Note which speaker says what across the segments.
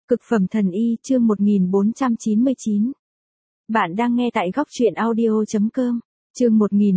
Speaker 1: Cực phẩm thần y chương 1499. Bạn đang nghe tại góc truyện audio.com. Chương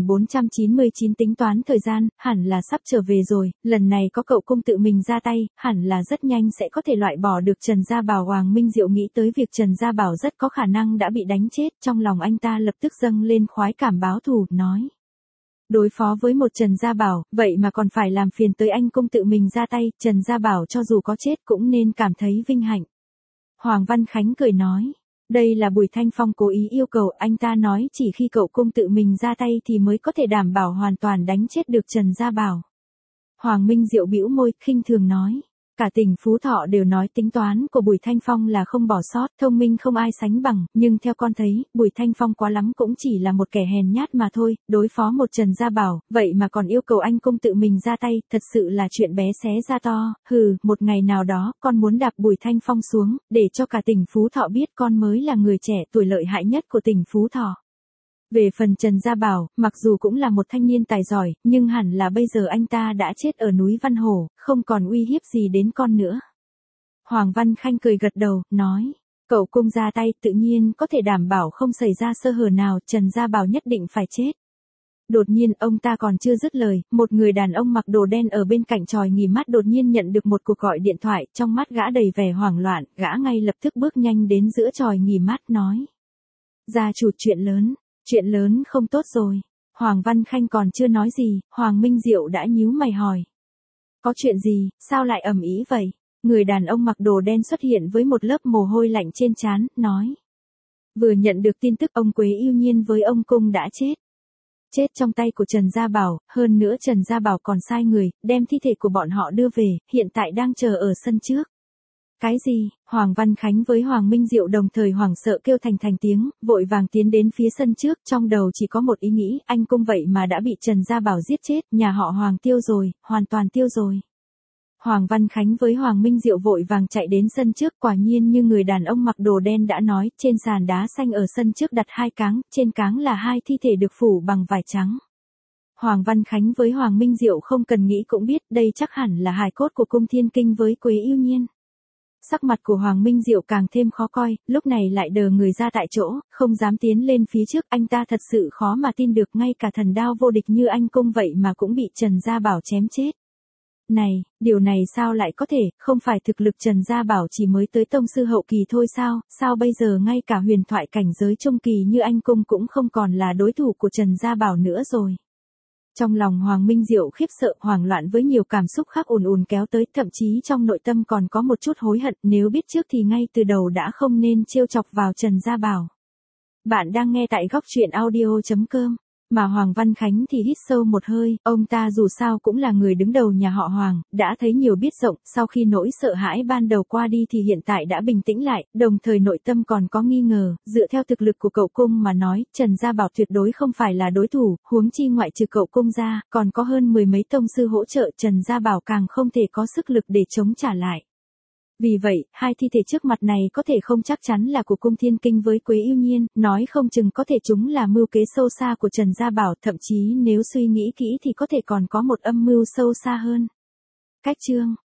Speaker 1: 1499 tính toán thời gian, hẳn là sắp trở về rồi, lần này có cậu cung tự mình ra tay, hẳn là rất nhanh sẽ có thể loại bỏ được Trần Gia Bảo. Hoàng Minh Diệu nghĩ tới việc Trần Gia Bảo rất có khả năng đã bị đánh chết, trong lòng anh ta lập tức dâng lên khoái cảm báo thù, nói. Đối phó với một Trần Gia Bảo, vậy mà còn phải làm phiền tới anh cung tự mình ra tay, Trần Gia Bảo cho dù có chết cũng nên cảm thấy vinh hạnh. Hoàng Văn Khánh cười nói. Đây là Bùi Thanh Phong cố ý yêu cầu, anh ta nói chỉ khi cậu cung tự mình ra tay thì mới có thể đảm bảo hoàn toàn đánh chết được Trần Gia Bảo. Hoàng Minh Diệu bĩu môi, khinh thường nói. Cả tỉnh Phú Thọ đều nói tính toán của Bùi Thanh Phong là không bỏ sót, thông minh không ai sánh bằng, nhưng theo con thấy, Bùi Thanh Phong quá lắm cũng chỉ là một kẻ hèn nhát mà thôi, đối phó một Trần Gia Bảo, vậy mà còn yêu cầu anh cung tự mình ra tay, thật sự là chuyện bé xé ra to, một ngày nào đó, con muốn đạp Bùi Thanh Phong xuống, để cho cả tỉnh Phú Thọ biết con mới là người trẻ tuổi lợi hại nhất của tỉnh Phú Thọ. Về phần Trần Gia Bảo, mặc dù cũng là một thanh niên tài giỏi, nhưng hẳn là bây giờ anh ta đã chết ở núi Văn Hổ, không còn uy hiếp gì đến con nữa. Hoàng Văn Khanh cười gật đầu, nói, cậu cung ra tay tự nhiên có thể đảm bảo không xảy ra sơ hở nào, Trần Gia Bảo nhất định phải chết. Đột nhiên ông ta còn chưa dứt lời, một người đàn ông mặc đồ đen ở bên cạnh chòi nghỉ mát đột nhiên nhận được một cuộc gọi điện thoại, trong mắt gã đầy vẻ hoảng loạn, gã ngay lập tức bước nhanh đến giữa chòi nghỉ mát nói. Gia chủ, chuyện lớn không tốt rồi. Hoàng Văn Khanh còn chưa nói gì, Hoàng Minh Diệu đã nhíu mày hỏi. Có chuyện gì, sao lại ầm ĩ vậy? Người đàn ông mặc đồ đen xuất hiện với một lớp mồ hôi lạnh trên trán, nói. Vừa nhận được tin tức ông Quế Yêu Nhiên với ông Cung đã chết. Chết trong tay của Trần Gia Bảo, hơn nữa Trần Gia Bảo còn sai người, đem thi thể của bọn họ đưa về, hiện tại đang chờ ở sân trước. Cái gì? Hoàng Văn Khánh với Hoàng Minh Diệu đồng thời hoảng sợ kêu thành tiếng, vội vàng tiến đến phía sân trước, trong đầu chỉ có một ý nghĩ, anh cung vậy mà đã bị Trần Gia Bảo giết chết, nhà họ Hoàng tiêu rồi, hoàn toàn tiêu rồi. Hoàng Văn Khánh với Hoàng Minh Diệu vội vàng chạy đến sân trước, quả nhiên như người đàn ông mặc đồ đen đã nói, trên sàn đá xanh ở sân trước đặt hai cáng, trên cáng là hai thi thể được phủ bằng vải trắng. Hoàng Văn Khánh với Hoàng Minh Diệu không cần nghĩ cũng biết đây chắc hẳn là hài cốt của cung Thiên Kinh với Quế Yêu Nhiên. Sắc mặt của Hoàng Minh Diệu càng thêm khó coi, lúc này lại đờ người ra tại chỗ, không dám tiến lên phía trước, anh ta thật sự khó mà tin được ngay cả thần đao vô địch như anh cung vậy mà cũng bị Trần Gia Bảo chém chết. Này, điều này sao lại có thể, không phải thực lực Trần Gia Bảo chỉ mới tới tông sư hậu kỳ thôi sao bây giờ ngay cả huyền thoại cảnh giới trung kỳ như anh cung cũng không còn là đối thủ của Trần Gia Bảo nữa rồi. Trong lòng Hoàng Minh Diệu khiếp sợ, hoảng loạn với nhiều cảm xúc khác ùn kéo tới, thậm chí trong nội tâm còn có một chút hối hận, nếu biết trước thì ngay từ đầu đã không nên trêu chọc vào Trần Gia Bảo. Bạn đang nghe tại góc truyện audio.com. Mà Hoàng Văn Khánh thì hít sâu một hơi, ông ta dù sao cũng là người đứng đầu nhà họ Hoàng, đã thấy nhiều biết rộng, sau khi nỗi sợ hãi ban đầu qua đi thì hiện tại đã bình tĩnh lại, đồng thời nội tâm còn có nghi ngờ, dựa theo thực lực của cậu cung mà nói, Trần Gia Bảo tuyệt đối không phải là đối thủ, huống chi ngoại trừ cậu cung ra, còn có hơn 10 mấy tông sư hỗ trợ, Trần Gia Bảo càng không thể có sức lực để chống trả lại. Vì vậy, hai thi thể trước mặt này có thể không chắc chắn là của cung Thiên Kinh với Quế Yêu Nhiên, nói không chừng có thể chúng là mưu kế sâu xa của Trần Gia Bảo, thậm chí nếu suy nghĩ kỹ thì có thể còn có một âm mưu sâu xa hơn. Cách chương